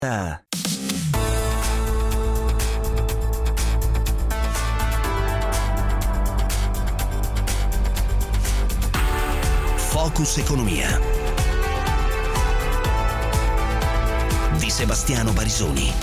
Focus Economia di Sebastiano Barisoni.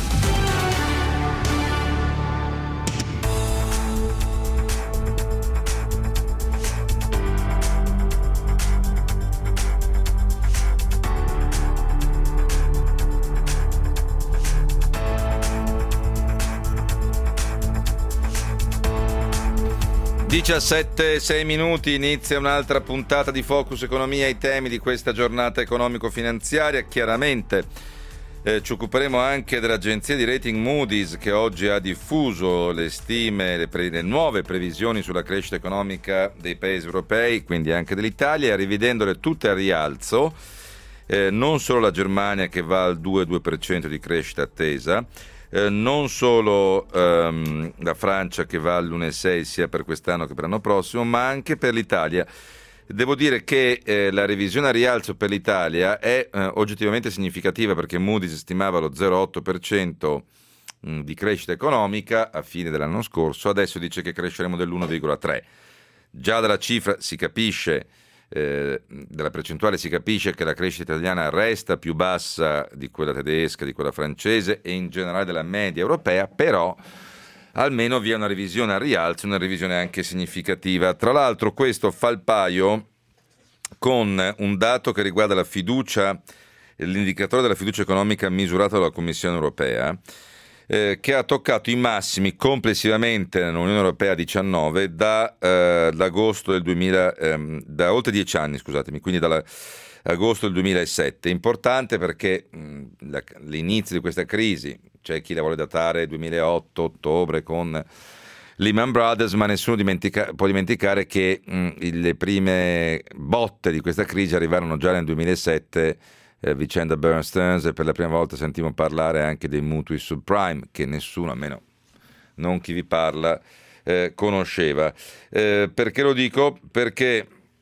Sei minuti, inizia un'altra puntata di Focus Economia, i temi di questa giornata economico-finanziaria. Chiaramente ci occuperemo anche dell'agenzia di rating Moody's, che oggi ha diffuso le stime, le nuove previsioni sulla crescita economica dei paesi europei, quindi anche dell'Italia, rivedendole tutte a rialzo, non solo la Germania che va al 2,2% di crescita attesa, non solo la Francia che va all'1,6 sia per quest'anno che per l'anno prossimo, ma anche per l'Italia. Devo dire che la revisione a rialzo per l'Italia è oggettivamente significativa, perché Moody's stimava lo 0,8% di crescita economica a fine dell'anno scorso, adesso dice che cresceremo dell'1,3%. Già dalla cifra si capisce, dalla percentuale si capisce che la crescita italiana resta più bassa di quella tedesca, di quella francese e in generale della media europea, però almeno vi è una revisione a rialzo, una revisione anche significativa. Tra l'altro questo fa il paio con un dato che riguarda la fiducia, l'indicatore della fiducia economica misurato dalla Commissione europea, che ha toccato i massimi complessivamente nell'Unione Europea 19 da l'agosto del 2000, da oltre 10 anni, scusatemi, quindi dall'agosto del 2007. Importante perché l'inizio di questa crisi, c'è chi la vuole datare 2008, ottobre con Lehman Brothers, ma nessuno può dimenticare che le prime botte di questa crisi arrivarono già nel 2007, vicenda Bear Stearns, e per la prima volta sentiamo parlare anche dei mutui subprime che nessuno, almeno non chi vi parla, conosceva. Perché lo dico? Perché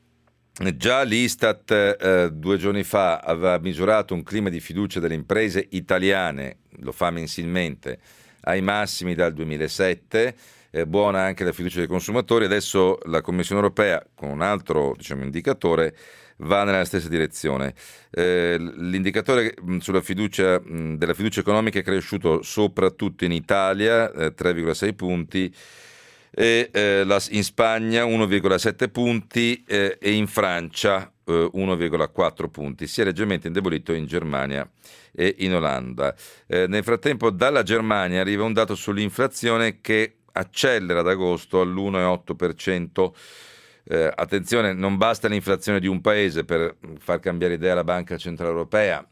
già l'Istat 2 giorni fa aveva misurato un clima di fiducia delle imprese italiane, lo fa mensilmente, ai massimi dal 2007, buona anche la fiducia dei consumatori. Adesso la Commissione Europea, con un altro indicatore, va nella stessa direzione. L'indicatore sulla fiducia della fiducia economica è cresciuto soprattutto in Italia, 3,6 punti, e in Spagna 1,7 punti e in Francia 1,4 punti. Si è leggermente indebolito in Germania e in Olanda. Nel frattempo dalla Germania arriva un dato sull'inflazione che accelera ad agosto all'1,8%. Attenzione, non basta l'inflazione di un paese per far cambiare idea alla Banca Centrale Europea.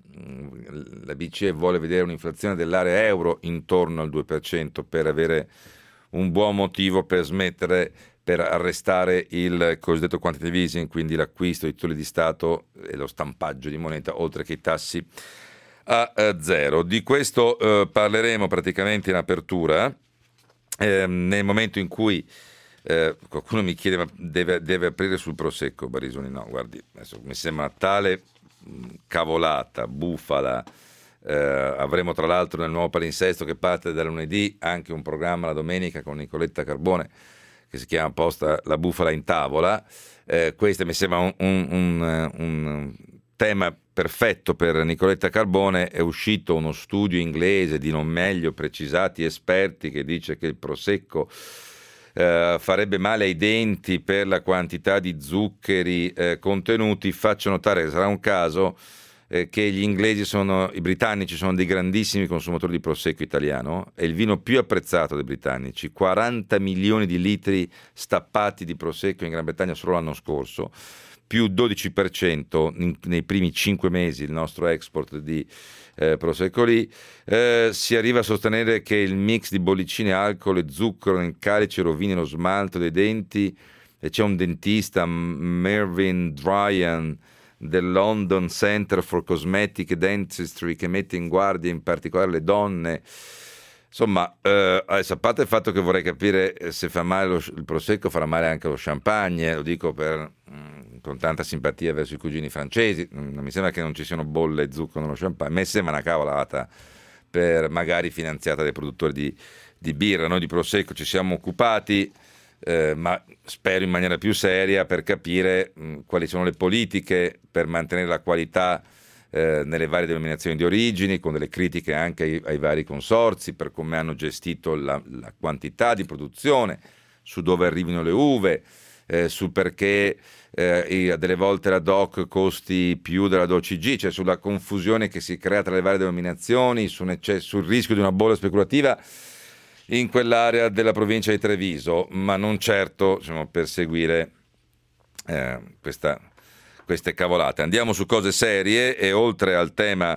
La BCE vuole vedere un'inflazione dell'area euro intorno al 2% per avere un buon motivo per smettere, per arrestare il cosiddetto quantitative easing, quindi l'acquisto di titoli di Stato e lo stampaggio di moneta, oltre che i tassi a zero. Di questo parleremo praticamente in apertura, nel momento in cui qualcuno mi chiede: ma deve aprire sul Prosecco, Barisoni? No, guardi, adesso mi sembra tale cavolata, bufala. Avremo tra l'altro nel nuovo palinsesto, che parte da lunedì, anche un programma la domenica con Nicoletta Carbone che si chiama apposta La bufala in tavola. Questo mi sembra un tema perfetto per Nicoletta Carbone. È uscito uno studio inglese di non meglio precisati esperti che dice che il Prosecco farebbe male ai denti per la quantità di zuccheri contenuti. Faccio notare che sarà un caso che i britannici sono dei grandissimi consumatori di Prosecco italiano, è il vino più apprezzato dei britannici, 40 milioni di litri stappati di Prosecco in Gran Bretagna solo l'anno scorso, più 12% nei primi 5 mesi il nostro export di Prosecco lì. Si arriva a sostenere che il mix di bollicine, alcol e zucchero nel calice rovini lo smalto dei denti, e c'è un dentista, Mervyn Dryan, del London Center for Cosmetic Dentistry, che mette in guardia in particolare le donne. Insomma, adesso, a parte il fatto che vorrei capire se fa male il Prosecco, farà male anche lo champagne, lo dico con tanta simpatia verso i cugini francesi. Non mi sembra che non ci siano bolle e zucchero nello champagne, a me sembra una cavolata per magari finanziata dai produttori di birra. Noi di Prosecco ci siamo occupati, ma spero in maniera più seria, per capire quali sono le politiche per mantenere la qualità nelle varie denominazioni di origini, con delle critiche anche ai vari consorzi per come hanno gestito la quantità di produzione, su dove arrivino le uve, su perché delle volte la DOC costi più della DOCG, cioè sulla confusione che si crea tra le varie denominazioni, sul rischio di una bolla speculativa in quell'area della provincia di Treviso, ma non certo, diciamo, per seguire queste cavolate. Andiamo su cose serie, e oltre al tema,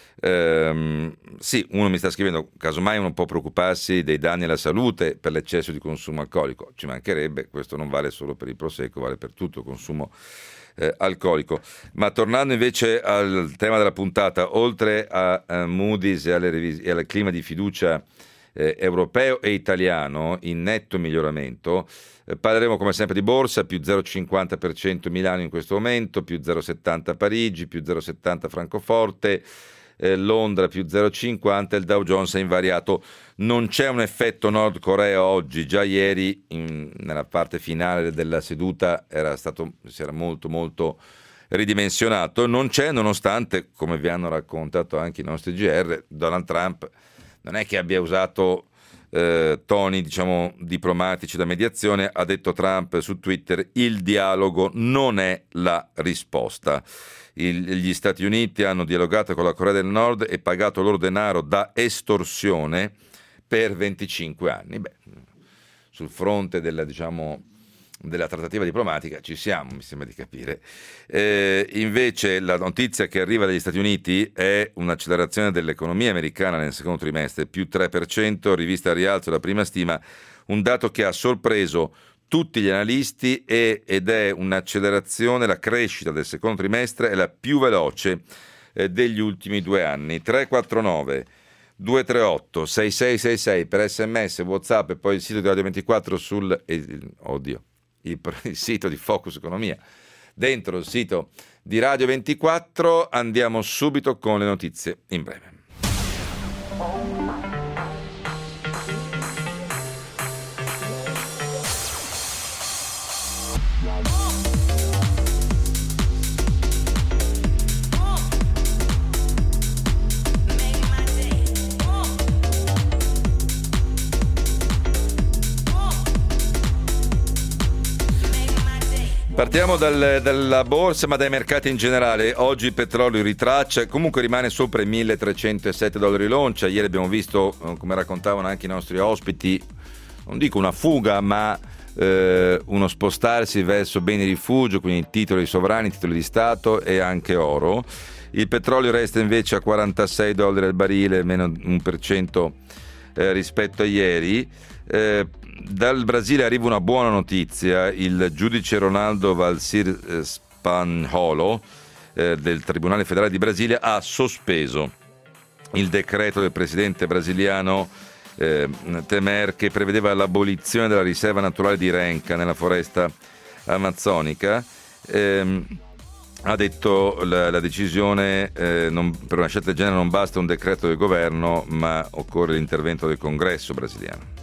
sì, uno mi sta scrivendo, casomai uno può preoccuparsi dei danni alla salute per l'eccesso di consumo alcolico. Ci mancherebbe, questo non vale solo per il Prosecco, vale per tutto il consumo alcolico. Ma tornando invece al tema della puntata, oltre a Moody's e al clima di fiducia europeo e italiano in netto miglioramento, parleremo come sempre di borsa, più 0,50% Milano in questo momento, più 0,70 Parigi, più 0,70 Francoforte, Londra più 0,50, il Dow Jones è invariato. Non c'è un effetto Nord Corea oggi, già ieri nella parte finale della seduta si era molto molto ridimensionato. Non c'è, nonostante, come vi hanno raccontato anche i nostri GR, Donald Trump non è che abbia usato toni, diciamo, diplomatici da mediazione. Ha detto Trump su Twitter: il dialogo non è la risposta. Gli Stati Uniti hanno dialogato con la Corea del Nord e pagato loro denaro da estorsione per 25 anni. Beh, sul fronte della trattativa diplomatica ci siamo, mi sembra di capire. Invece la notizia che arriva dagli Stati Uniti è un'accelerazione dell'economia americana nel secondo trimestre, più 3%, rivista a rialzo la prima stima, un dato che ha sorpreso tutti gli analisti ed è un'accelerazione. La crescita del secondo trimestre è la più veloce degli ultimi 2 anni. 349 238 6666 per SMS, WhatsApp, e poi il sito di Radio 24 il sito di Focus Economia dentro il sito di Radio 24. Andiamo subito con le notizie in breve. Partiamo dalla borsa, ma dai mercati in generale. Oggi il petrolio ritraccia, comunque rimane sopra i $1.307 l'oncia. Ieri abbiamo visto, come raccontavano anche i nostri ospiti, non dico una fuga, ma uno spostarsi verso beni rifugio, quindi titoli sovrani, titoli di Stato e anche oro. Il petrolio resta invece a $46 al barile, meno 1% rispetto a ieri. Dal Brasile arriva una buona notizia. Il giudice Ronaldo Valcir Spanholo del Tribunale Federale di Brasile ha sospeso il decreto del presidente brasiliano Temer, che prevedeva l'abolizione della riserva naturale di Renca nella foresta amazzonica. Ha detto la decisione per una scelta del genere non basta un decreto del governo, ma occorre l'intervento del Congresso brasiliano.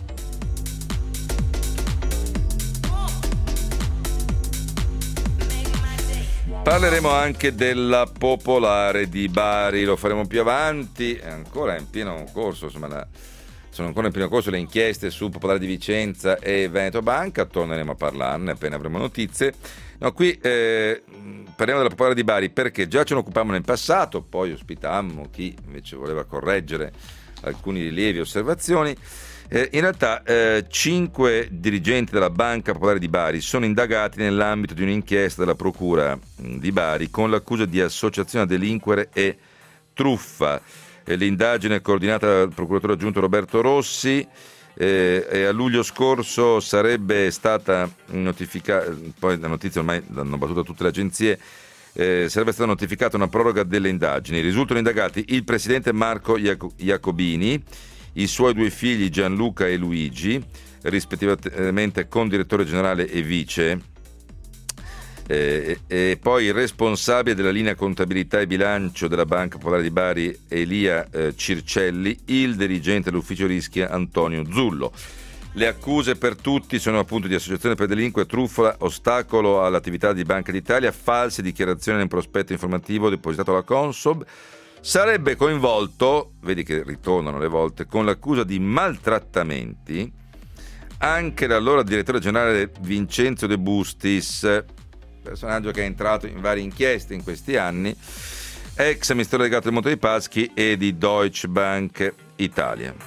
Parleremo anche della Popolare di Bari, lo faremo più avanti, è ancora in pieno corso, insomma, sono ancora in pieno corso le inchieste su Popolare di Vicenza e Veneto Banca, torneremo a parlarne appena avremo notizie. No, qui parliamo della Popolare di Bari perché già ce ne occupavamo nel passato, poi ospitammo chi invece voleva correggere alcune rilievi e osservazioni. In realtà 5 dirigenti della Banca Popolare di Bari sono indagati nell'ambito di un'inchiesta della Procura di Bari con l'accusa di associazione a delinquere e truffa. L'indagine è coordinata dal procuratore aggiunto Roberto Rossi e a luglio scorso sarebbe stata notificata, poi la notizia ormai l'hanno battuta tutte le agenzie, sarebbe stata notificata una proroga delle indagini. Risultano indagati il presidente Marco Iacobini, i suoi 2 figli Gianluca e Luigi, rispettivamente condirettore generale e vice, E poi il responsabile della linea contabilità e bilancio della Banca Popolare di Bari, Elia Circelli, il dirigente dell'ufficio rischi Antonio Zullo. Le accuse per tutti sono appunto di associazione per delinquere, truffa, ostacolo all'attività di Banca d'Italia, false dichiarazioni nel prospetto informativo depositato alla Consob. Sarebbe coinvolto, vedi che ritornano le volte, con l'accusa di maltrattamenti anche l'allora direttore generale Vincenzo De Bustis, personaggio che è entrato in varie inchieste in questi anni, ex amministratore delegato del Monte dei Paschi e di Deutsche Bank Italia.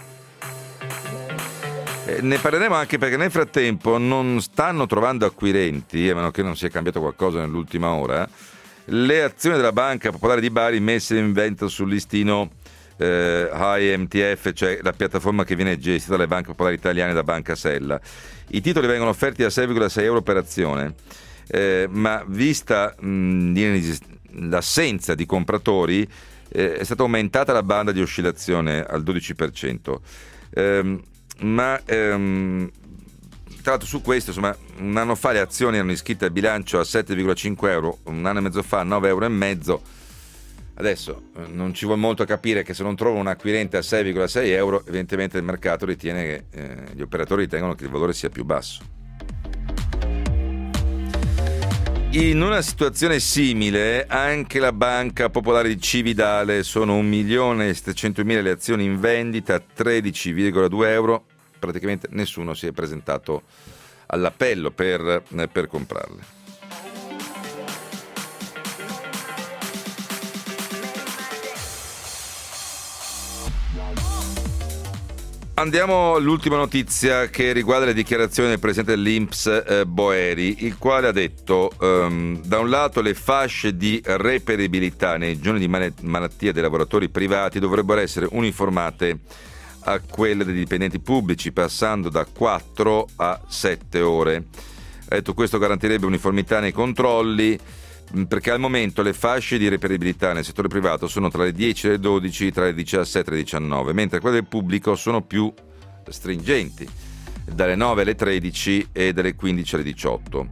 Ne parleremo anche perché nel frattempo non stanno trovando acquirenti, a meno che non sia cambiato qualcosa nell'ultima ora, le azioni della Banca Popolare di Bari messe in vendita sul listino HMTF, cioè la piattaforma che viene gestita dalle banche popolari italiane da Banca Sella. I titoli vengono offerti a 6,6 euro per azione, ma vista l'assenza di compratori è stata aumentata la banda di oscillazione al 12%. Tra l'altro su questo, insomma, un anno fa le azioni erano iscritte al bilancio a 7,5 euro, un anno e mezzo fa a 9,5 euro. Adesso non ci vuole molto a capire che se non trovo un acquirente a 6,6 euro, evidentemente il mercato ritiene che gli operatori ritengono che il valore sia più basso. In una situazione simile anche la Banca Popolare di Cividale, sono 1.700.000 le azioni in vendita a 13,2 euro, praticamente nessuno si è presentato all'appello per comprarle. Andiamo all'ultima notizia che riguarda le dichiarazioni del presidente dell'INPS Boeri, il quale ha detto da un lato le fasce di reperibilità nei giorni di malattia dei lavoratori privati dovrebbero essere uniformate a quelle dei dipendenti pubblici, passando da 4 a 7 ore. Ha detto questo garantirebbe uniformità nei controlli, perché al momento le fasce di reperibilità nel settore privato sono tra le 10 e le 12, tra le 17 e le 19, mentre quelle del pubblico sono più stringenti, dalle 9 alle 13 e dalle 15 alle 18.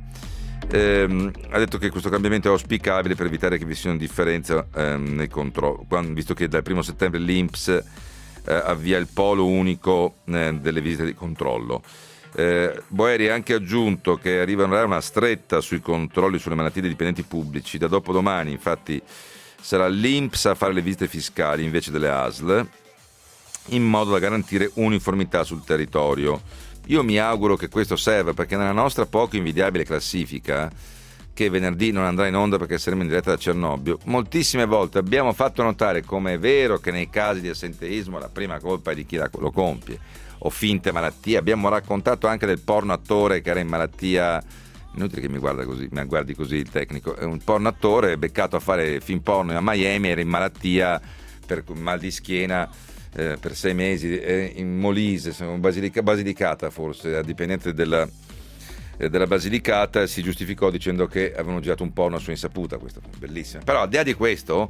Ha detto che questo cambiamento è auspicabile per evitare che vi sia una differenza nei controlli, visto che dal 1 settembre l'INPS avvia il polo unico delle visite di controllo. Boeri ha anche aggiunto che arriverà una stretta sui controlli sulle malattie dei dipendenti pubblici. Da dopodomani infatti sarà l'INPS a fare le visite fiscali invece delle ASL, in modo da garantire uniformità sul territorio. Io mi auguro che questo serva, perché nella nostra poco invidiabile classifica, che venerdì non andrà in onda perché saremo in diretta da Cernobbio, moltissime volte abbiamo fatto notare come è vero che nei casi di assenteismo la prima colpa è di chi lo compie, o finte malattie. Abbiamo raccontato anche del porno attore che era in malattia, inutile che mi guardi così il tecnico, è un porno attore beccato a fare film porno a Miami, era in malattia per mal di schiena per 6 mesi in Molise, Basilicata forse, dipendente della Basilicata, si giustificò dicendo che avevano girato un porno a sua insaputa. Questo fu bellissimo. Però al di là di questo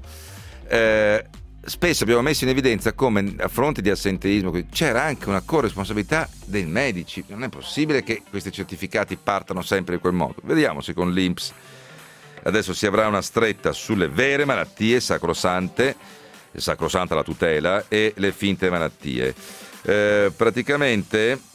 spesso abbiamo messo in evidenza come a fronte di assenteismo c'era anche una corresponsabilità dei medici. Non è possibile che questi certificati partano sempre in quel modo. Vediamo se con l'INPS adesso si avrà una stretta sulle vere malattie sacrosanta la tutela, e le finte malattie. Praticamente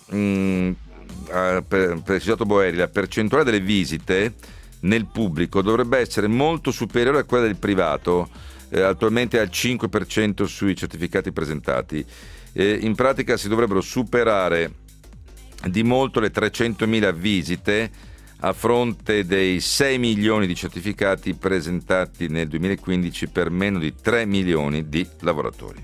precisato Boeri, la percentuale delle visite nel pubblico dovrebbe essere molto superiore a quella del privato, attualmente al 5% sui certificati presentati. In pratica si dovrebbero superare di molto le 300.000 visite a fronte dei 6 milioni di certificati presentati nel 2015 per meno di 3 milioni di lavoratori.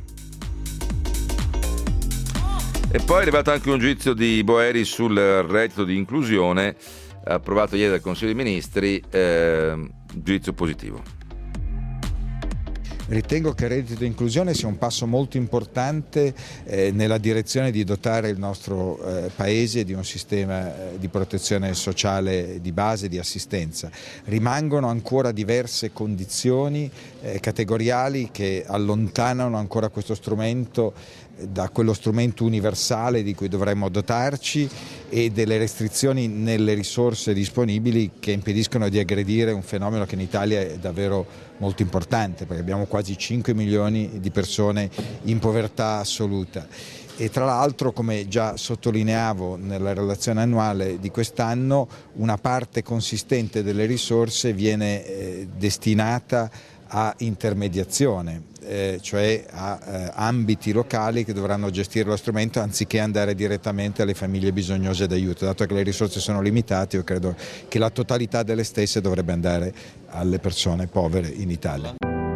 E poi è arrivato anche un giudizio di Boeri sul reddito di inclusione, approvato ieri dal Consiglio dei Ministri, giudizio positivo. Ritengo che il reddito di inclusione sia un passo molto importante nella direzione di dotare il nostro Paese di un sistema di protezione sociale di base, di assistenza. Rimangono ancora diverse condizioni categoriali che allontanano ancora questo strumento da quello strumento universale di cui dovremmo dotarci, e delle restrizioni nelle risorse disponibili che impediscono di aggredire un fenomeno che in Italia è davvero molto importante, perché abbiamo quasi 5 milioni di persone in povertà assoluta. E tra l'altro, come già sottolineavo nella relazione annuale di quest'anno, una parte consistente delle risorse viene destinata a intermediazione, cioè a ambiti locali che dovranno gestire lo strumento anziché andare direttamente alle famiglie bisognose d'aiuto. Dato che le risorse sono limitate, io credo che la totalità delle stesse dovrebbe andare alle persone povere in Italia.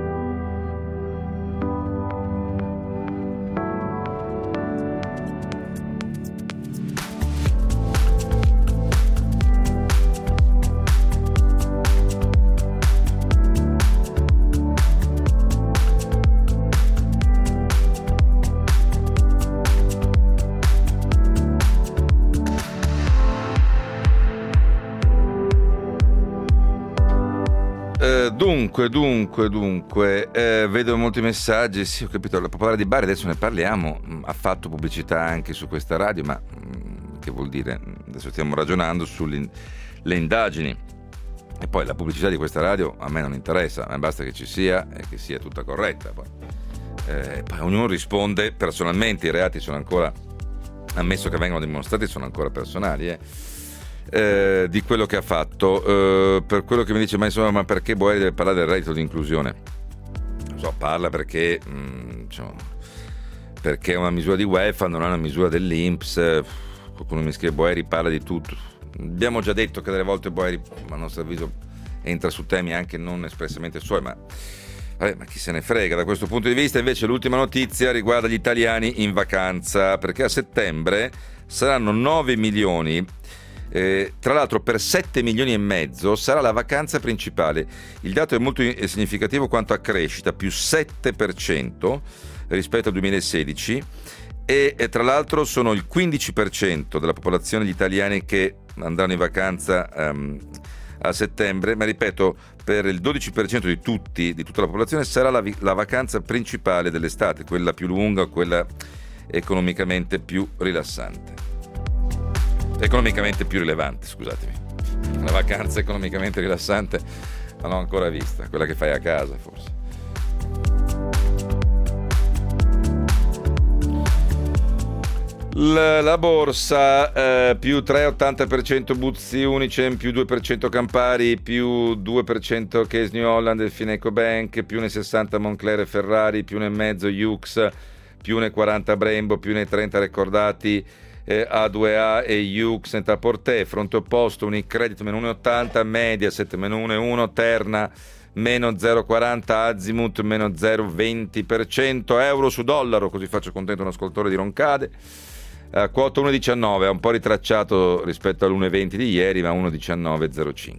Dunque, vedo molti messaggi. Sì, ho capito, la Popolare di Bari, adesso ne parliamo, ha fatto pubblicità anche su questa radio, ma che vuol dire? Adesso stiamo ragionando sulle indagini, e poi la pubblicità di questa radio a me non interessa, a me basta che ci sia e che sia tutta corretta. Poi ognuno risponde personalmente, i reati sono ancora, ammesso che vengano dimostrati, sono ancora personali, di quello che ha fatto. Per quello che mi dice, ma perché Boeri deve parlare del reddito di inclusione? Non so, parla perché perché è una misura di welfare, non è una misura dell'INPS. Qualcuno mi scrive Boeri parla di tutto. Abbiamo già detto che delle volte Boeri, a nostro avviso, entra su temi anche non espressamente suoi, ma chi se ne frega. Da questo punto di vista, invece, l'ultima notizia riguarda gli italiani in vacanza, perché a settembre saranno 9 milioni. Tra l'altro per 7 milioni e mezzo sarà la vacanza principale. Il dato è molto significativo quanto a crescita, più 7% rispetto al 2016, e tra l'altro sono il 15% della popolazione degli italiani che andranno in vacanza a settembre, ma ripeto, per il 12% di tutta la popolazione sarà la vacanza principale dell'estate, quella più lunga, quella economicamente più rilevante, scusatemi. La vacanza economicamente rilassante non l'ho ancora vista, quella che fai a casa forse. La borsa più 3,80% Buzzi Unicem, più 2% Campari, più 2% Case New Holland e Fineco Bank, più 1,60 Moncler e Ferrari, più 1,5 Yux, più 1,40 Brembo, più 1,30 Recordati, A2A e Yux, Net-a-Porter. Fronte opposto Unicredit meno 1,80, Mediaset meno 1,1, Terna meno 0,40, Azimut meno 0,20%, euro su dollaro, così faccio contento un ascoltatore di Roncade, quota 1,19, ha un po' ritracciato rispetto all'1,20 di ieri, ma 1,19,05.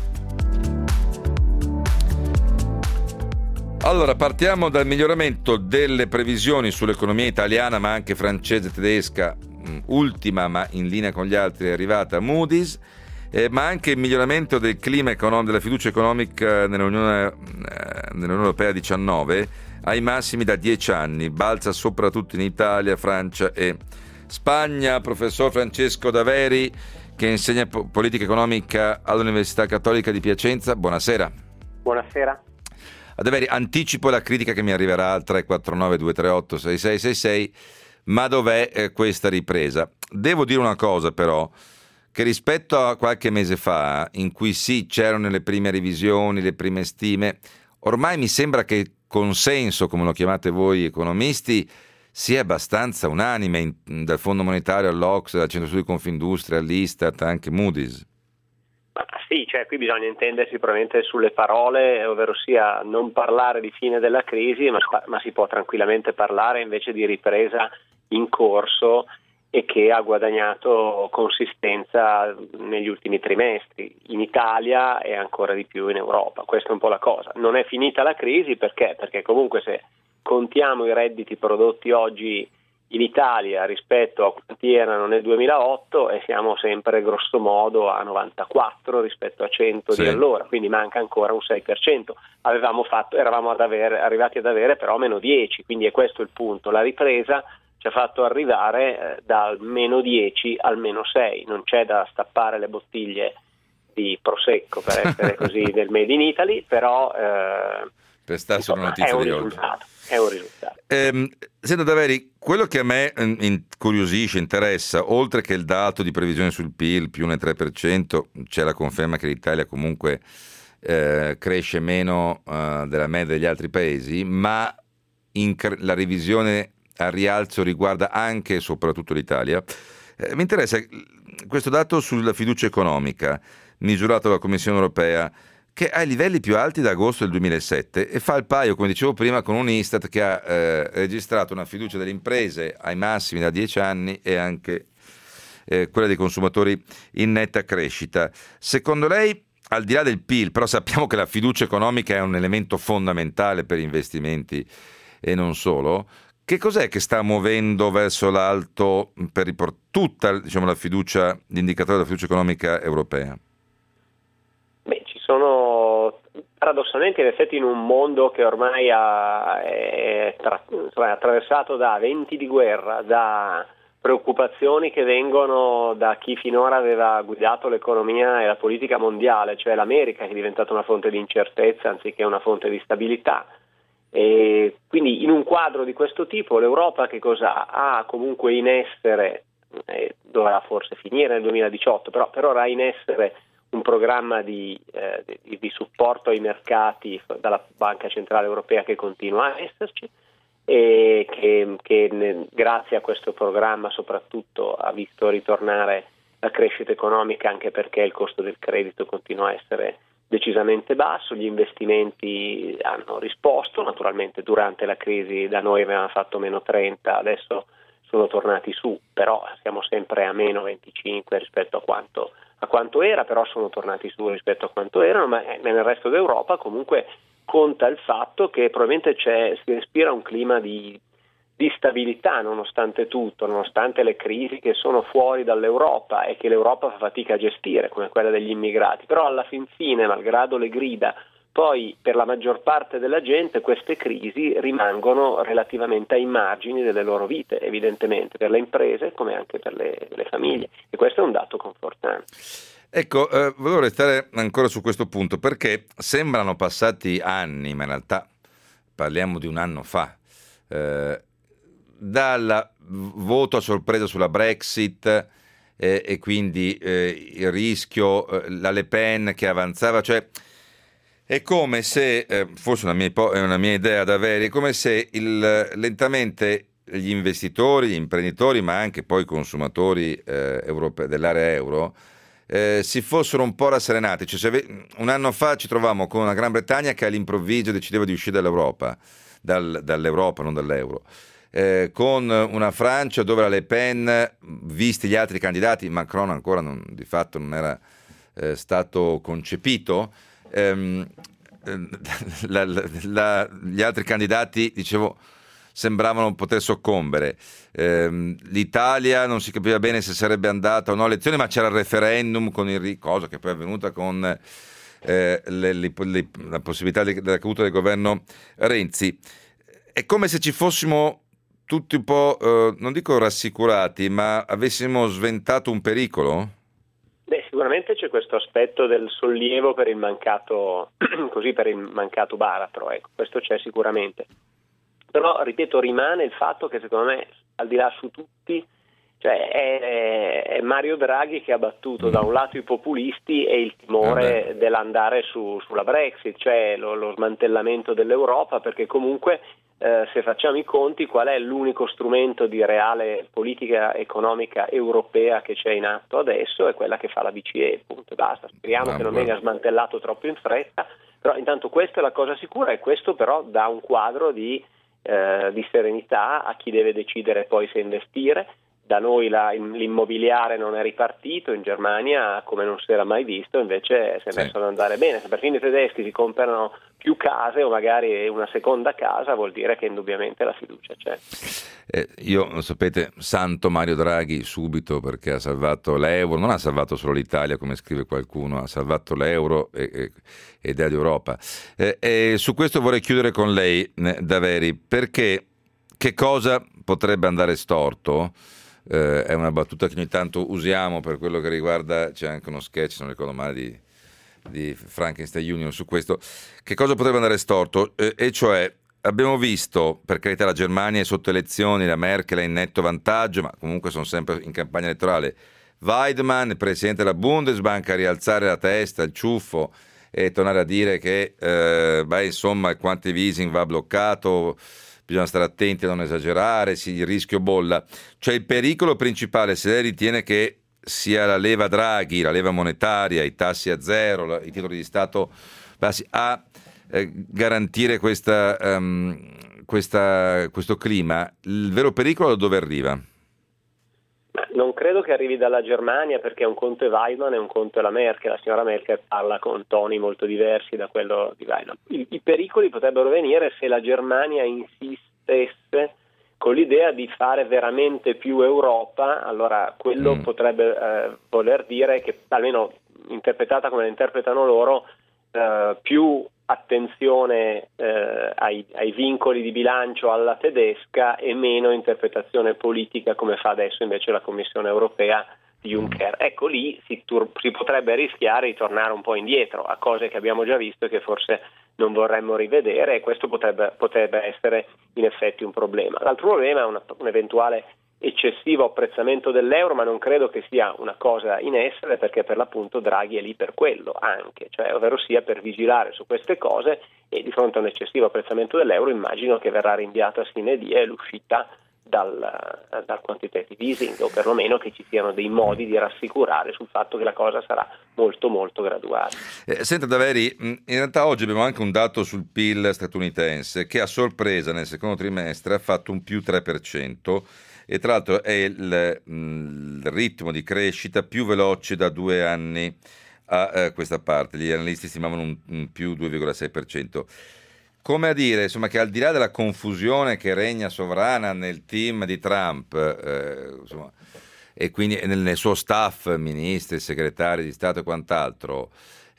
Allora, partiamo dal miglioramento delle previsioni sull'economia italiana, ma anche francese e tedesca. Ultima, ma in linea con gli altri, è arrivata Moody's, ma anche il miglioramento del clima economico, della fiducia economica nell'Unione Europea 19 ai massimi da 10 anni, balza soprattutto in Italia, Francia e Spagna. Professor Francesco Daveri, che insegna politica economica all'Università Cattolica di Piacenza, buonasera. Buonasera. Daveri, anticipo la critica che mi arriverà al 349 238 6666, ma dov'è questa ripresa? Devo dire una cosa però, che rispetto a qualche mese fa, in cui sì, c'erano le prime revisioni, le prime stime, ormai mi sembra che il consenso, come lo chiamate voi economisti, sia abbastanza unanime, dal Fondo Monetario all'Ocse, dal Centro Studi Confindustria, all'Istat, anche Moody's. Sì, cioè qui bisogna intendersi probabilmente sulle parole, ovvero sia non parlare di fine della crisi, ma si può tranquillamente parlare invece di ripresa in corso, e che ha guadagnato consistenza negli ultimi trimestri in Italia e ancora di più in Europa. Questa è un po' la cosa. Non è finita la crisi perché comunque se contiamo i redditi prodotti oggi in Italia rispetto a quanti erano nel 2008 e siamo sempre grosso modo a 94 rispetto a 100 sì. di allora, quindi manca ancora un 6%. Eravamo arrivati ad avere però meno 10, quindi è questo il punto. La ripresa ci ha fatto arrivare dal meno 10 al meno 6, non c'è da stappare le bottiglie di Prosecco per essere così del Made in Italy, però per stare sulla notizia di oggi. È un risultato. Senta Daveri, quello che a me incuriosisce, interessa, oltre che il dato di previsione sul PIL più nel 3%, c'è la conferma che l'Italia comunque cresce meno della media degli altri paesi, ma la revisione al rialzo riguarda anche e soprattutto l'Italia. Mi interessa questo dato sulla fiducia economica misurato dalla Commissione europea, che ha i livelli più alti da agosto del 2007 e fa il paio, come dicevo prima, con un Istat che ha registrato una fiducia delle imprese ai massimi da 10 anni e anche quella dei consumatori in netta crescita. Secondo lei, al di là del PIL, però sappiamo che la fiducia economica è un elemento fondamentale per investimenti e non solo, che cos'è che sta muovendo verso l'alto per tutta la fiducia, l'indicatore della fiducia economica europea? Sono paradossalmente in effetti in un mondo che ormai è attraversato da venti di guerra, da preoccupazioni che vengono da chi finora aveva guidato l'economia e la politica mondiale, cioè l'America, che è diventata una fonte di incertezza anziché una fonte di stabilità. E quindi in un quadro di questo tipo l'Europa che cosa ha comunque in essere, dovrà forse finire nel 2018, però per ora ha in essere un programma di supporto ai mercati dalla Banca Centrale Europea che continua a esserci e che grazie a questo programma soprattutto ha visto ritornare la crescita economica, anche perché il costo del credito continua a essere decisamente basso, gli investimenti hanno risposto, naturalmente durante la crisi da noi avevano fatto meno 30, adesso sono tornati su, però siamo sempre a meno 25 rispetto a quanto era, però sono tornati su rispetto a quanto erano, ma nel resto d'Europa comunque conta il fatto che probabilmente si respira un clima di stabilità nonostante tutto, nonostante le crisi che sono fuori dall'Europa e che l'Europa fa fatica a gestire, come quella degli immigrati, però alla fin fine, malgrado le grida, poi per la maggior parte della gente queste crisi rimangono relativamente ai margini delle loro vite, evidentemente, per le imprese come anche per le famiglie, e questo è un dato confortante. Ecco, volevo restare ancora su questo punto, perché sembrano passati anni, ma in realtà parliamo di un anno fa, dal voto a sorpresa sulla Brexit e quindi il rischio, la Le Pen che avanzava, cioè è come se, forse è una mia idea davvero, è come se lentamente gli investitori, gli imprenditori, ma anche poi i consumatori europei dell'area euro si fossero un po' rasserenati. Cioè, un anno fa ci trovavamo con una Gran Bretagna che all'improvviso decideva di uscire dall'Europa, dall'Europa, non dall'euro. Con una Francia dove la Le Pen, visti gli altri candidati, Macron ancora di fatto non era stato concepito, gli altri candidati, dicevo, sembravano poter soccombere. L'Italia non si capiva bene se sarebbe andata o no alle elezioni, ma c'era il referendum con cosa che poi è avvenuta con la possibilità della caduta del governo Renzi. È come se ci fossimo tutti un po', non dico rassicurati, ma avessimo sventato un pericolo? Beh, sicuramente c'è questo aspetto del sollievo per il mancato baratro, ecco, questo c'è sicuramente. Però, ripeto, rimane il fatto che secondo me, al di là su tutti, cioè è Mario Draghi che ha battuto da un lato i populisti e il timore dell'andare sulla Brexit, cioè lo smantellamento dell'Europa, perché comunque se facciamo i conti, qual è l'unico strumento di reale politica economica europea che c'è in atto adesso? È quella che fa la BCE, punto e basta. Speriamo che non venga smantellato troppo in fretta, però intanto questa è la cosa sicura, e questo però dà un quadro di serenità a chi deve decidere poi se investire, da noi l'immobiliare non è ripartito, in Germania come non si era mai visto invece si è messo ad andare bene. Se perfino i tedeschi si comprano più case o magari una seconda casa, vuol dire che indubbiamente la fiducia c'è. Io, lo sapete, santo Mario Draghi subito, perché ha salvato l'euro, non ha salvato solo l'Italia come scrive qualcuno, ha salvato l'euro ed è l'Europa. E su questo vorrei chiudere con lei, Daveri, perché che cosa potrebbe andare storto? È una battuta che ogni tanto usiamo per quello che riguarda, c'è anche uno sketch, se non ricordo male, di Frankenstein Junior su questo. Che cosa potrebbe andare storto? E cioè, abbiamo visto, per carità, la Germania è sotto elezioni, la Merkel è in netto vantaggio, ma comunque sono sempre in campagna elettorale. Weidmann, presidente della Bundesbank, a rialzare la testa, il ciuffo, e tornare a dire che insomma il quantitative easing va bloccato, bisogna stare attenti a non esagerare, il rischio bolla. Cioè il pericolo principale, se lei ritiene che sia la leva Draghi, la leva monetaria, i tassi a zero, i titoli di Stato bassi, a garantire questo clima, il vero pericolo da dove arriva? Non credo che arrivi dalla Germania, perché un conto è Weidmann e un conto è la Merkel. La signora Merkel parla con toni molto diversi da quello di Weidmann. I pericoli potrebbero venire se la Germania insistesse con l'idea di fare veramente più Europa. Allora quello potrebbe voler dire che, almeno interpretata come la interpretano loro, più attenzione ai vincoli di bilancio alla tedesca e meno interpretazione politica come fa adesso invece la Commissione europea di Juncker. Ecco, lì si potrebbe rischiare di tornare un po' indietro a cose che abbiamo già visto e che forse non vorremmo rivedere, e questo potrebbe essere in effetti un problema. L'altro problema è un eventuale eccessivo apprezzamento dell'euro, ma non credo che sia una cosa in essere, perché per l'appunto Draghi è lì per quello anche, cioè ovvero sia per vigilare su queste cose, e di fronte a un eccessivo apprezzamento dell'euro immagino che verrà rinviata sine die l'uscita dal quantitative easing, o perlomeno che ci siano dei modi di rassicurare sul fatto che la cosa sarà molto molto graduale. Senta Daveri, in realtà oggi abbiamo anche un dato sul PIL statunitense che a sorpresa nel secondo trimestre ha fatto un più 3%, e tra l'altro è il ritmo di crescita più veloce da 2 anni a questa parte. Gli analisti stimavano un più 2,6%. Come a dire, insomma, che al di là della confusione che regna sovrana nel team di Trump, insomma, e quindi nel suo staff, ministri, segretari di Stato e quant'altro,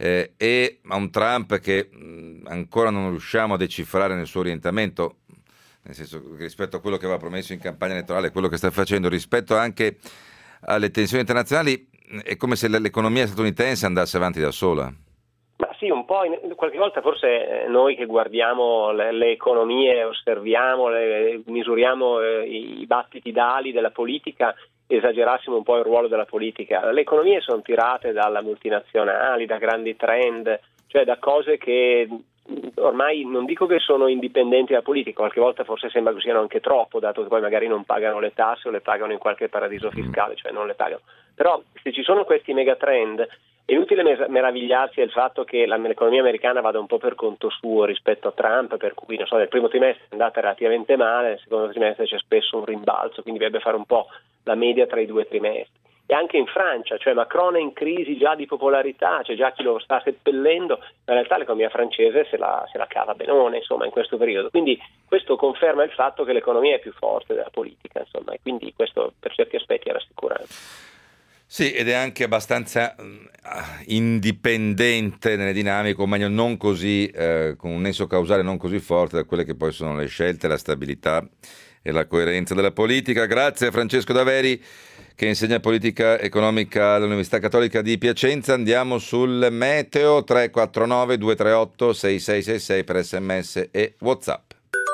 e a un Trump che ancora non riusciamo a decifrare nel suo orientamento, nel senso che rispetto a quello che aveva promesso in campagna elettorale, quello che sta facendo, rispetto anche alle tensioni internazionali, è come se l'economia statunitense andasse avanti da sola. Ma sì, un po', qualche volta forse noi che guardiamo le economie, osserviamo, misuriamo i battiti d'ali della politica, esagerassimo un po' il ruolo della politica. Le economie sono tirate dalle multinazionali, da grandi trend, cioè da cose che ormai non dico che sono indipendenti dalla politica, qualche volta forse sembra che siano anche troppo, dato che poi magari non pagano le tasse o le pagano in qualche paradiso fiscale, cioè non le pagano. Però se ci sono questi megatrend, è inutile meravigliarsi del fatto che l'economia americana vada un po' per conto suo rispetto a Trump, per cui nel primo trimestre è andata relativamente male, nel secondo trimestre c'è spesso un rimbalzo, quindi dovrebbe fare un po' la media tra i 2 trimestri. E anche in Francia, cioè Macron è in crisi già di popolarità, c'è già chi lo sta seppellendo, ma in realtà l'economia francese se la cava benone, insomma, in questo periodo. Quindi questo conferma il fatto che l'economia è più forte della politica, insomma, e quindi questo per certi aspetti è rassicurante. Sì, ed è anche abbastanza indipendente nelle dinamiche, o meglio non così, con un nesso causale non così forte da quelle che poi sono le scelte, la stabilità e la coerenza della politica. Grazie a Francesco Daveri, che insegna politica economica all'Università Cattolica di Piacenza. Andiamo sul meteo, 349 238 6666 per SMS e WhatsApp.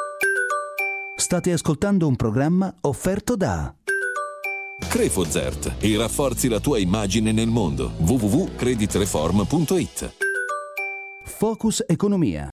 State ascoltando un programma offerto da Crefozert, e rafforzi la tua immagine nel mondo. www.creditreform.it. Focus Economia.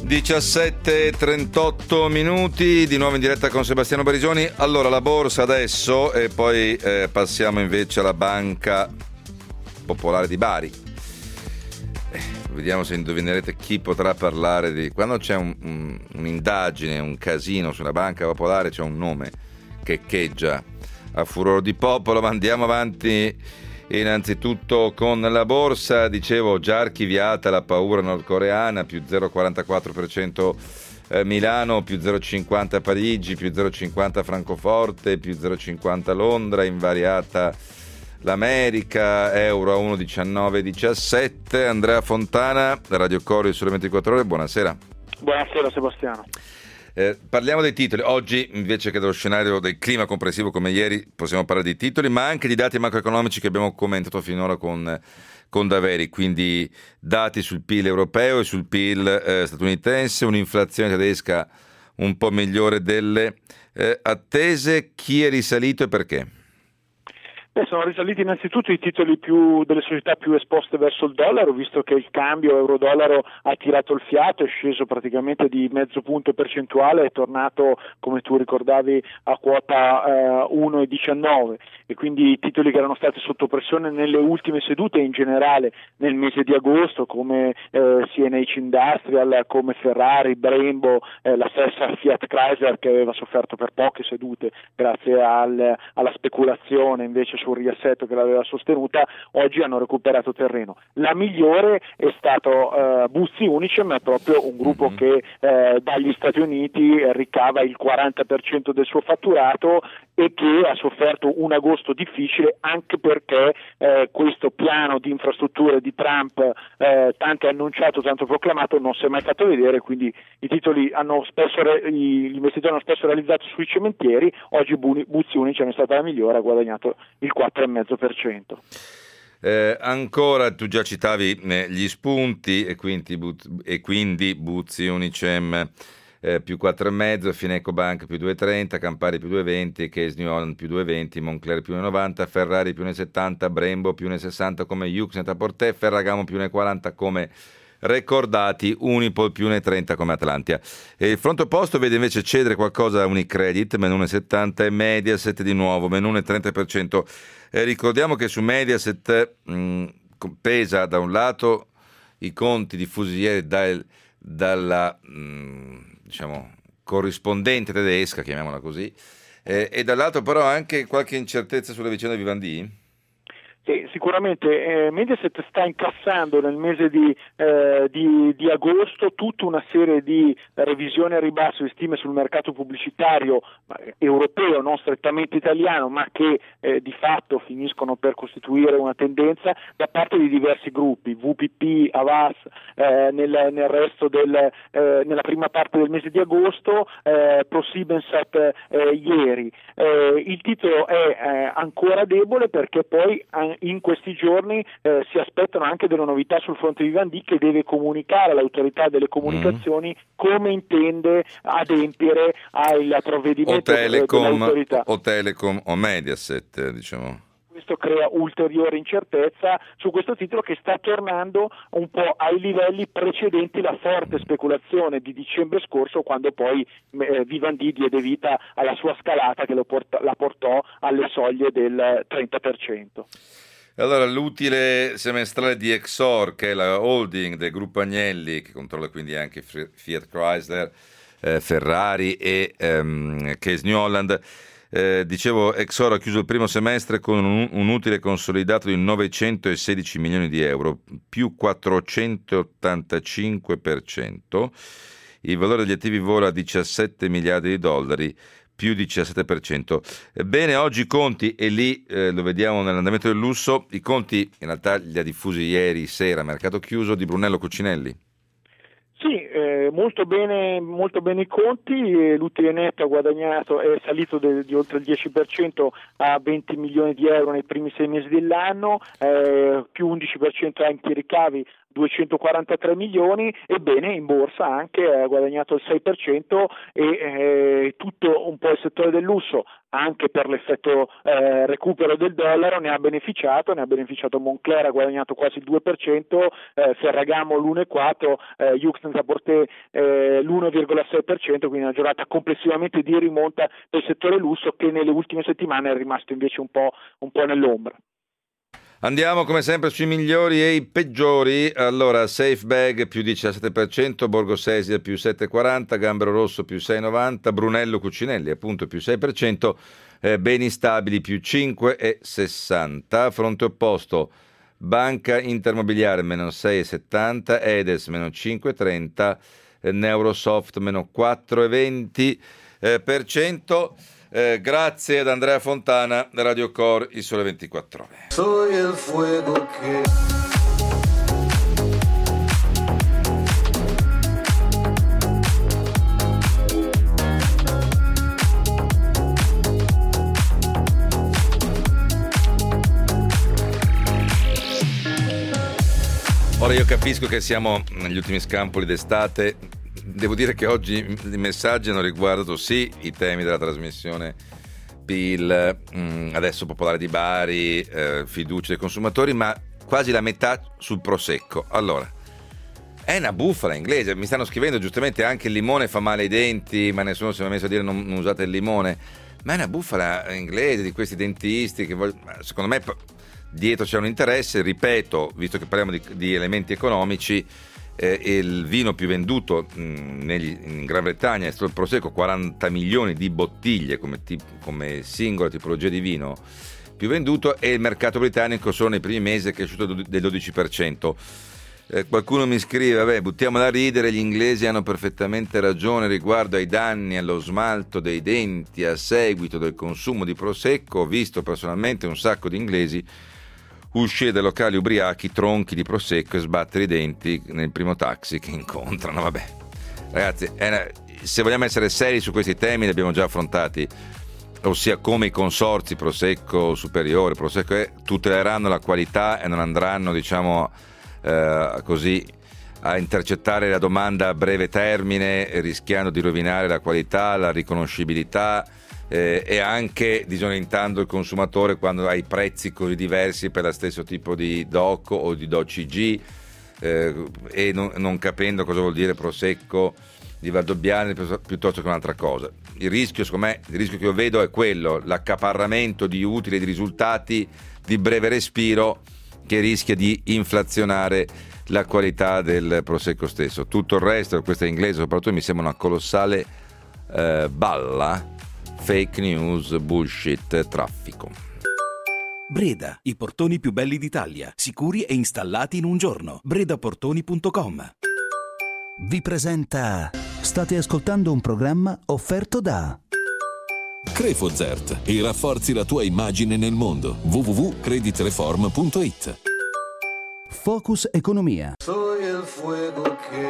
17:38 minuti, di nuovo in diretta con Sebastiano Barisoni. Allora, la borsa adesso e poi passiamo invece alla Banca Popolare di Bari. Vediamo se indovinerete chi potrà parlare di... Quando c'è un'indagine, un casino sulla Banca Popolare, c'è un nome che echeggia a furore di popolo, ma andiamo avanti. Innanzitutto con la borsa, dicevo, già archiviata la paura nordcoreana, più 0,44% Milano, più 0,50 Parigi, più 0,50 Francoforte, più 0,50 Londra, invariata l'America, euro a 1,1917. Andrea Fontana, Radio Coro, Sole 24 Ore, buonasera. Buonasera Sebastiano. Parliamo dei titoli. Oggi, invece che dello scenario del clima complessivo come ieri, possiamo parlare di titoli, ma anche di dati macroeconomici che abbiamo commentato finora con Daveri, quindi dati sul PIL europeo e sul PIL statunitense, un'inflazione tedesca un po' migliore delle attese. Chi è risalito e perché? Sono risaliti innanzitutto i titoli delle società più esposte verso il dollaro, visto che il cambio euro-dollaro ha tirato il fiato, è sceso praticamente di mezzo punto percentuale, è tornato, come tu ricordavi, a quota 1,19, e quindi i titoli che erano stati sotto pressione nelle ultime sedute, in generale nel mese di agosto, come CNH Industrial, come Ferrari, Brembo, la stessa Fiat Chrysler, che aveva sofferto per poche sedute grazie alla speculazione invece sul riassetto che l'aveva sostenuta, oggi hanno recuperato terreno. La migliore è stato Buzzi Unicem, è proprio un gruppo che dagli Stati Uniti ricava il 40% del suo fatturato e che ha sofferto un agosto difficile, anche perché questo piano di infrastrutture di Trump, tanto annunciato, tanto proclamato, non si è mai fatto vedere, quindi i titoli gli investitori hanno spesso realizzato sui cementieri. Oggi Buzzi Unicem è stata la migliore, ha guadagnato il 4,5%. Ancora, tu già citavi gli spunti e quindi Buzzi Unicem più 4,5, Fineco Bank più 2,30, Campari più 2,20, Case New Holland più 2,20, Moncler più 1,90, Ferrari più 1,70, Brembo più 1,60 come Yux, Net-a-Porter, Ferragamo più 1,40 come Recordati, Unipol più 1,30 come Atlantia. E il fronte opposto vede invece cedere qualcosa a Unicredit, meno 1,70, e Mediaset di nuovo, meno 1,30%. Ricordiamo che su Mediaset pesa da un lato i conti diffusi ieri dalla diciamo corrispondente tedesca, chiamiamola così, e dall'altro però anche qualche incertezza sulla vicenda Vivendi. Sì, sicuramente Mediaset sta incassando nel mese di agosto tutta una serie di revisioni a ribasso di stime sul mercato pubblicitario europeo, non strettamente italiano, ma che di fatto finiscono per costituire una tendenza da parte di diversi gruppi, VPP, Havas, nel resto nella prima parte del mese di agosto, ProSiebenSat ieri. Il titolo è ancora debole perché poi in questi giorni si aspettano anche delle novità sul fronte di Vivendi, che deve comunicare all'autorità delle comunicazioni come intende adempiere al provvedimento dell'autorità. O Telecom o Mediaset, diciamo. Questo crea ulteriore incertezza su questo titolo, che sta tornando un po' ai livelli precedenti la forte speculazione di dicembre scorso, quando poi Vivendi diede vita alla sua scalata che la portò alle soglie del 30%. Allora, l'utile semestrale di Exor, che è la holding del gruppo Agnelli, che controlla quindi anche Fiat Chrysler, Ferrari e Case New Holland, dicevo, Exor ha chiuso il primo semestre con un utile consolidato di 916 milioni di euro, più 485%. Il valore degli attivi vola a 17 miliardi di dollari, più 17%. Bene, oggi i conti, e lì lo vediamo nell'andamento del lusso, i conti in realtà li ha diffusi ieri sera, mercato chiuso, di Brunello Cucinelli. Sì, molto bene i conti, l'utile netto è salito di oltre il 10% a 20 milioni di euro nei primi 6 mesi dell'anno, più 11% anche i ricavi 243 milioni, ebbene in borsa anche ha guadagnato il 6% e tutto un po' il settore del lusso, anche per l'effetto recupero del dollaro, ne ha beneficiato Moncler ha guadagnato quasi il 2%, Ferragamo l'1,4%, Yoox Net-a-Porter l'1,6%, quindi una giornata complessivamente di rimonta del settore lusso che nelle ultime settimane è rimasto invece un po' nell'ombra. Andiamo come sempre sui migliori e i peggiori. Allora, Safe Bag più 17%, Borgo Sesia più 7,40%, Gambero Rosso più 6,90%, Brunello Cucinelli appunto più 6%, Beni Stabili più 5,60%. Fronte opposto, Banca Intermobiliare meno 6,70%, Edes meno 5,30%, Neurosoft meno 4,20%. Grazie ad Andrea Fontana, Radio Core, Il Sole 24 Ore. Soy el fuego que... Ora io capisco che siamo negli ultimi scampoli d'estate. Devo dire che oggi i messaggi hanno riguardato sì i temi della trasmissione PIL, adesso Popolare di Bari, fiducia dei consumatori, ma quasi la metà sul Prosecco. Allora, è una bufala inglese, mi stanno scrivendo giustamente anche il limone fa male ai denti, ma nessuno si è messo a dire non usate il limone, ma è una bufala inglese di questi dentisti che secondo me dietro c'è un interesse, ripeto, visto che parliamo di elementi economici. Il vino più venduto in Gran Bretagna è stato il Prosecco, 40 milioni di bottiglie come singola tipologia di vino più venduto, e il mercato britannico solo nei primi mesi è cresciuto del 12%. Qualcuno mi scrive, vabbè, buttiamola a ridere, gli inglesi hanno perfettamente ragione riguardo ai danni allo smalto dei denti a seguito del consumo di Prosecco. Ho visto personalmente un sacco di inglesi uscire dai locali ubriachi, tronchi di Prosecco e sbattere i denti nel primo taxi che incontrano. Vabbè, ragazzi, se vogliamo essere seri su questi temi li abbiamo già affrontati, ossia come i consorzi Prosecco Superiore, Prosecco tuteleranno la qualità e non andranno, diciamo, così a intercettare la domanda a breve termine, rischiando di rovinare la qualità, la riconoscibilità, e anche disorientando il consumatore quando hai prezzi così diversi per lo stesso tipo di DOC o di DOCG, e non capendo cosa vuol dire Prosecco di Valdobbiadene piuttosto che un'altra cosa. Il rischio, secondo me, il rischio che io vedo è quello, l'accaparramento di utili e di risultati di breve respiro che rischia di inflazionare la qualità del Prosecco stesso. Tutto il resto, questa inglese soprattutto, mi sembra una colossale balla, fake news, bullshit, traffico. Breda, i portoni più belli d'Italia, sicuri e installati in un giorno. bredaportoni.com vi presenta. State ascoltando un programma offerto da Crefozert, e rafforzi la tua immagine nel mondo. www.creditreform.it. Focus Economia. Soy el fuego que...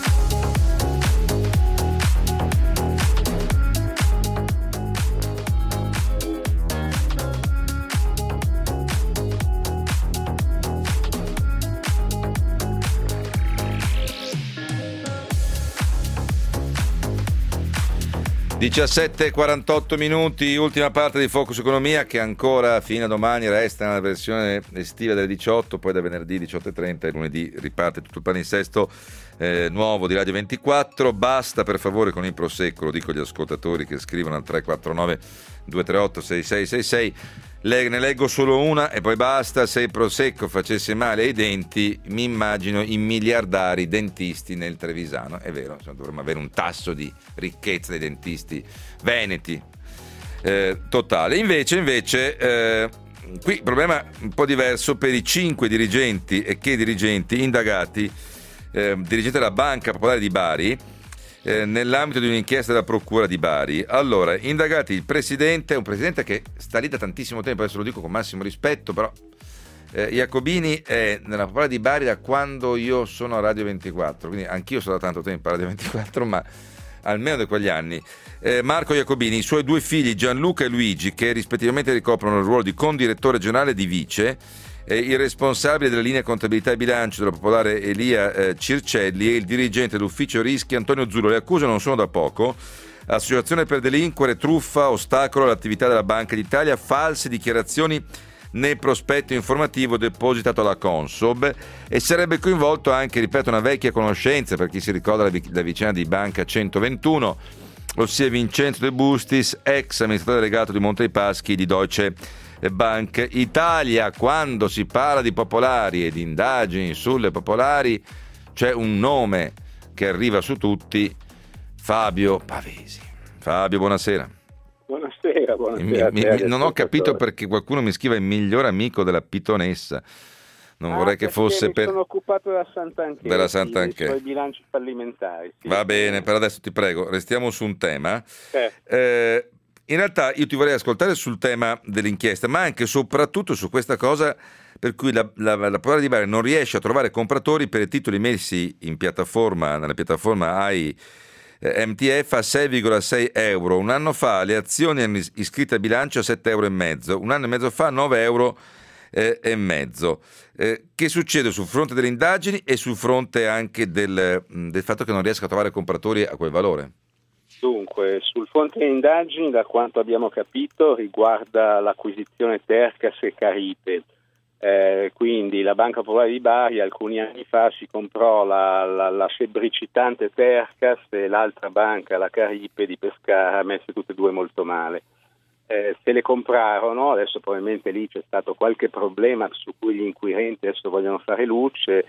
(17:48), ultima parte di Focus Economia, che ancora fino a domani resta nella versione estiva delle 18, poi da venerdì 18:30 e lunedì riparte tutto il palinsesto nuovo di Radio 24. Basta per favore con il Prosecco, lo dico agli ascoltatori che scrivono al 349 238 6666. Ne leggo solo una e poi basta. Se il Prosecco facesse male ai denti, mi immagino i miliardari dentisti nel Trevisano. È vero, dovremmo avere un tasso di ricchezza dei dentisti veneti totale. Invece qui il problema è un po' diverso per i 5 dirigenti indagati, dirigenti della Banca Popolare di Bari, nell'ambito di un'inchiesta della Procura di Bari. Allora, indagati il presidente, un presidente che sta lì da tantissimo tempo, adesso lo dico con massimo rispetto, però Iacobini è nella Popolare di Bari da quando io sono a Radio 24, quindi anch'io sono da tanto tempo a Radio 24, ma almeno di quegli anni. Marco Iacobini, i suoi 2 figli Gianluca e Luigi, che rispettivamente ricoprono il ruolo di condirettore generale e di vice, Il responsabile della linea contabilità e bilancio della Popolare Elia Circelli e il dirigente dell'ufficio rischi Antonio Zullo. Le accuse non sono da poco: associazione per delinquere, truffa, ostacolo all'attività della Banca d'Italia, false dichiarazioni nel prospetto informativo depositato alla Consob, e sarebbe coinvolto anche, ripeto, una vecchia conoscenza, per chi si ricorda la vicenda di Banca 121, ossia Vincenzo De Bustis, ex amministratore delegato di Monte dei Paschi di Deutsche Bank Italia. Quando si parla di popolari e di indagini sulle popolari c'è un nome che arriva su tutti: Fabio Pavesi. Fabio, buonasera. Buonasera. Non ho capito perché qualcuno mi scrive il miglior amico della pitonessa. Non vorrei che fosse per... sono occupato della Santanchè, della Santanchè, dei suoi bilanci fallimentari. Sì. Va bene, per adesso ti prego, restiamo su un tema. In realtà io ti vorrei ascoltare sul tema dell'inchiesta, ma anche e soprattutto su questa cosa per cui la Popolare di Bari non riesce a trovare compratori per i titoli messi in piattaforma, nella piattaforma AI MTF a 6,6 euro. Un anno fa le azioni erano iscritte a bilancio a 7,5 euro, un anno e mezzo fa 9,5 euro. Che succede sul fronte delle indagini e sul fronte anche del fatto che non riesca a trovare compratori a quel valore? Dunque, sul fronte delle indagini, da quanto abbiamo capito, riguarda l'acquisizione Tercas e Caripe. Quindi la Banca Popolare di Bari alcuni anni fa si comprò la febbricitante Tercas e l'altra banca, la Caripe di Pescara, messe tutte e due molto male. Se le comprarono, adesso probabilmente lì c'è stato qualche problema su cui gli inquirenti adesso vogliono fare luce.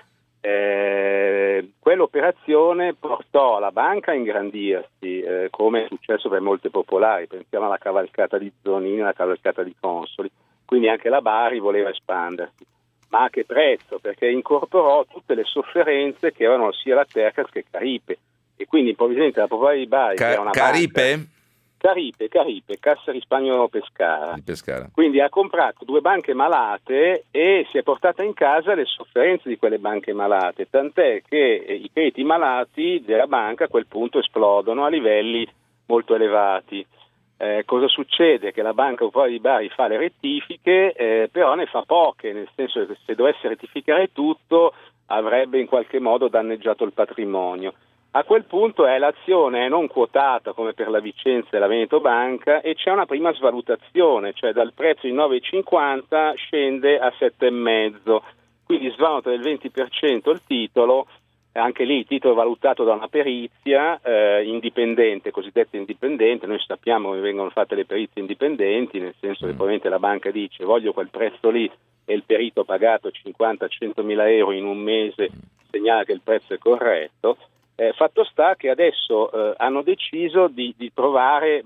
Quell'operazione portò la banca a ingrandirsi, come è successo per molte popolari. Pensiamo alla cavalcata di Zonini, alla cavalcata di Consoli. Quindi anche la Bari voleva espandersi, ma a che prezzo? Perché incorporò tutte le sofferenze che erano sia la Tercas che Caripe, e quindi improvvisamente la Popolare di Bari era una Caripe? Banca, Caripe, Cassa Risparmio Pescara. Di Pescara. Quindi ha comprato due banche malate e si è portata in casa le sofferenze di quelle banche malate, tant'è che i crediti malati della banca a quel punto esplodono a livelli molto elevati. Cosa succede? Che la Banca Popolare di Bari fa le rettifiche, però ne fa poche, nel senso che se dovesse rettificare tutto avrebbe in qualche modo danneggiato il patrimonio. A quel punto l'azione è non quotata come per la Vicenza e la Veneto Banca e c'è una prima svalutazione, cioè dal prezzo di 9,50 scende a 7,5, quindi svaluta del 20% il titolo. Anche lì il titolo è valutato da una perizia indipendente, cosiddetta indipendente. Noi sappiamo che vengono fatte le perizie indipendenti, nel senso che probabilmente la banca dice voglio quel prezzo lì e il perito pagato 50-100 mila euro in un mese segnala che il prezzo è corretto. Fatto sta che adesso hanno deciso di provare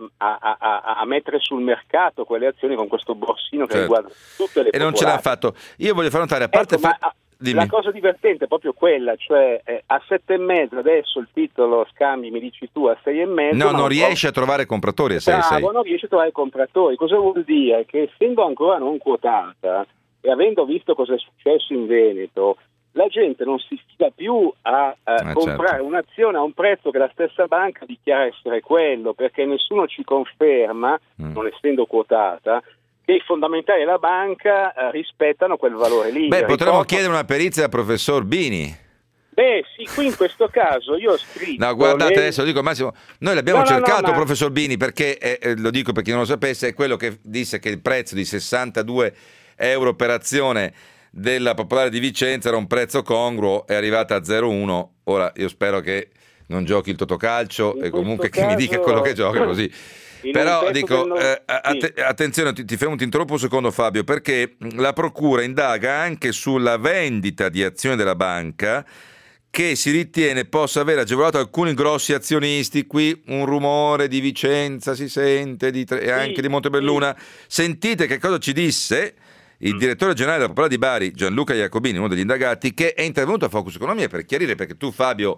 a mettere sul mercato quelle azioni con questo borsino che riguarda tutte le popolari. E non ce l'ha fatto. Io voglio fare notare, a parte... La cosa divertente è proprio quella, cioè a 7,5 adesso il titolo scambi, mi dici tu, a 6,5. No, non riesce a trovare compratori a 6,6. Non riesce a trovare compratori. Cosa vuol dire? Che essendo ancora non quotata e avendo visto cosa è successo in Veneto, la gente non si fida più a comprare un'azione a un prezzo che la stessa banca dichiara essere quello, perché nessuno ci conferma, non essendo quotata, che i fondamentali della banca rispettano quel valore lì. Potremmo chiedere una perizia al professor Bini. Sì, qui in questo caso io ho scritto... No, guardate, adesso lo dico Massimo, noi l'abbiamo cercato, professor Bini, perché, lo dico per chi non lo sapesse, è quello che disse che il prezzo di 62 euro per azione della Popolare di Vicenza era un prezzo congruo, è arrivata a 0,1. Ora io spero che non giochi il totocalcio e comunque che mi dica quello che gioca, così. Però dico, attenzione, ti interrompo un secondo, Fabio, perché la procura indaga anche sulla vendita di azioni della banca che si ritiene possa aver agevolato alcuni grossi azionisti. Qui un rumore di Vicenza si sente, anche di Montebelluna. Sentite che cosa ci disse il direttore generale della Popolare di Bari, Gianluca Iacobini, uno degli indagati, che è intervenuto a Focus Economia per chiarire, perché tu, Fabio,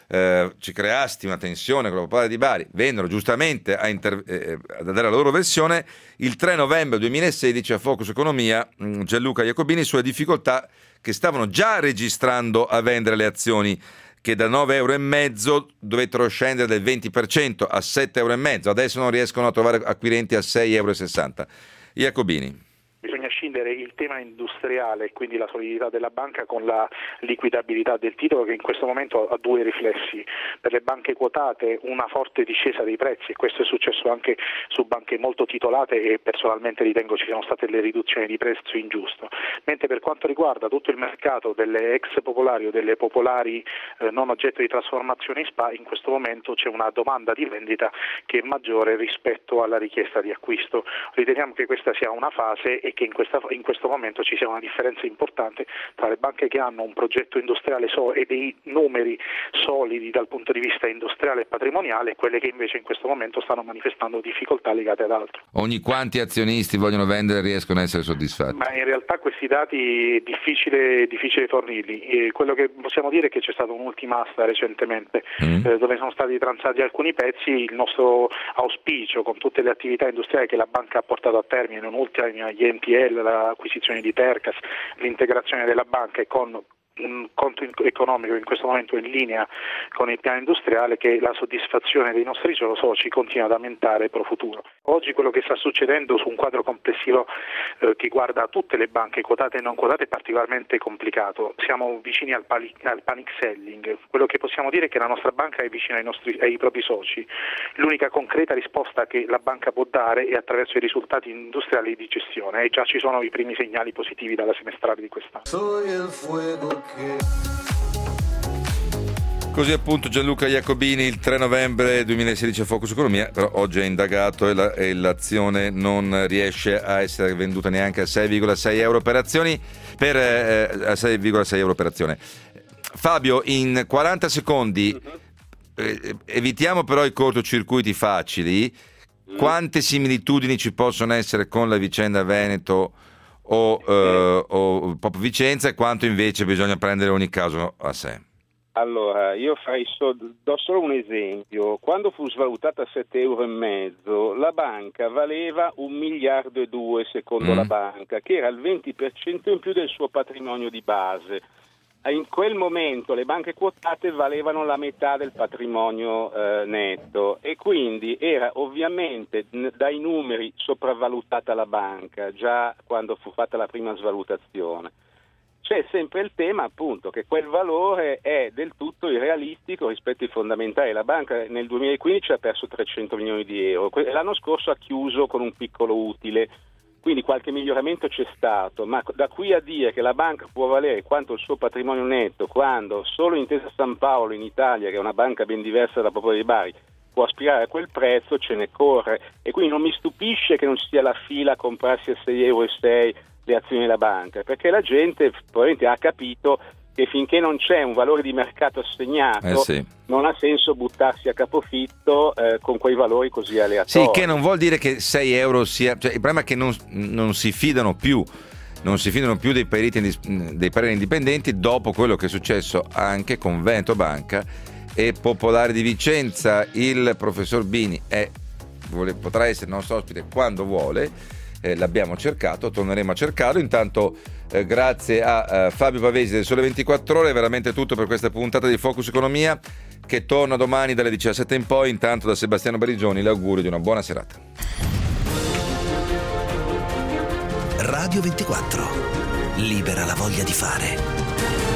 ci creasti una tensione con la Popolare di Bari, vennero giustamente a dare la loro versione. Il 3 novembre 2016 a Focus Economia Gianluca Iacobini sulle difficoltà che stavano già registrando a vendere le azioni, che da 9,5 euro dovettero scendere del 20% a 7,5 euro, adesso non riescono a trovare acquirenti a 6,60 euro. Iacobini. Bisogna bisogna scindere il tema industriale, quindi la solidità della banca, con la liquidabilità del titolo, che in questo momento ha due riflessi. Per le banche quotate una forte discesa dei prezzi, e questo è successo anche su banche molto titolate, e personalmente ritengo ci siano state delle riduzioni di prezzo ingiusto. Mentre per quanto riguarda tutto il mercato delle ex popolari o delle popolari non oggetto di trasformazione in SPA, in questo momento c'è una domanda di vendita che è maggiore rispetto alla richiesta di acquisto. Riteniamo che questa sia una fase e che in questo momento ci sia una differenza importante tra le banche che hanno un progetto industriale e dei numeri solidi dal punto di vista industriale e patrimoniale, e quelle che invece in questo momento stanno manifestando difficoltà legate ad altro. Ogni quanti azionisti vogliono vendere riescono a essere soddisfatti? Ma in realtà questi dati è difficile fornirli. Quello che possiamo dire è che c'è stata un'ultima asta recentemente dove sono stati transati alcuni pezzi. Il nostro auspicio con tutte le attività industriali che la banca ha portato a termine, non ultima gli NPL, l'acquisizione di Tercas, l'integrazione della banca, e con un conto economico in questo momento in linea con il piano industriale, che la soddisfazione dei nostri soci continua ad aumentare pro futuro. Oggi quello che sta succedendo su un quadro complessivo che guarda tutte le banche quotate e non quotate è particolarmente complicato. Siamo vicini al panic selling. Quello che possiamo dire è che la nostra banca è vicina ai propri soci. L'unica concreta risposta che la banca può dare è attraverso i risultati industriali di gestione, e già ci sono i primi segnali positivi dalla semestrale di quest'anno. Così appunto Gianluca Iacobini il 3 novembre 2016 a Focus Economia, però oggi è indagato e l'azione non riesce a essere venduta neanche a 6,6 euro per azioni, a 6,6 euro per azione. Fabio, in 40 secondi, evitiamo però i cortocircuiti facili. Quante similitudini ci possono essere con la vicenda Veneto o proprio Vicenza, e quanto invece bisogna prendere ogni caso a sé? Allora, io do solo un esempio. Quando fu svalutata a 7,5 euro, la banca valeva 1,2 miliardi secondo la banca, che era il 20% in più del suo patrimonio di base. In quel momento le banche quotate valevano la metà del patrimonio netto, e quindi era ovviamente dai numeri sopravvalutata la banca già quando fu fatta la prima svalutazione. C'è sempre il tema appunto che quel valore è del tutto irrealistico rispetto ai fondamentali. La banca nel 2015 ha perso 300 milioni di euro, l'anno scorso ha chiuso con un piccolo utile, quindi qualche miglioramento c'è stato, ma da qui a dire che la banca può valere quanto il suo patrimonio netto, quando solo Intesa San Paolo in Italia, che è una banca ben diversa da Popolare di Bari, può aspirare a quel prezzo, ce ne corre, e quindi non mi stupisce che non ci sia la fila a comprarsi a 6,6 euro le azioni della banca, perché la gente probabilmente ha capito che finché non c'è un valore di mercato assegnato non ha senso buttarsi a capofitto con quei valori così aleatori. Sì, che non vuol dire che 6 euro sia... Cioè, il problema è che non si fidano più dei pareri indipendenti dopo quello che è successo anche con Veneto Banca e Popolare di Vicenza. Il professor Bini potrà essere nostro ospite quando vuole. L'abbiamo cercato, torneremo a cercarlo. Intanto grazie a Fabio Pavesi del Sole 24 Ore, è veramente tutto per questa puntata di Focus Economia, che torna domani dalle 17 in poi. Intanto da Sebastiano Barigioni l'augurio di una buona serata. Radio 24, libera la voglia di fare.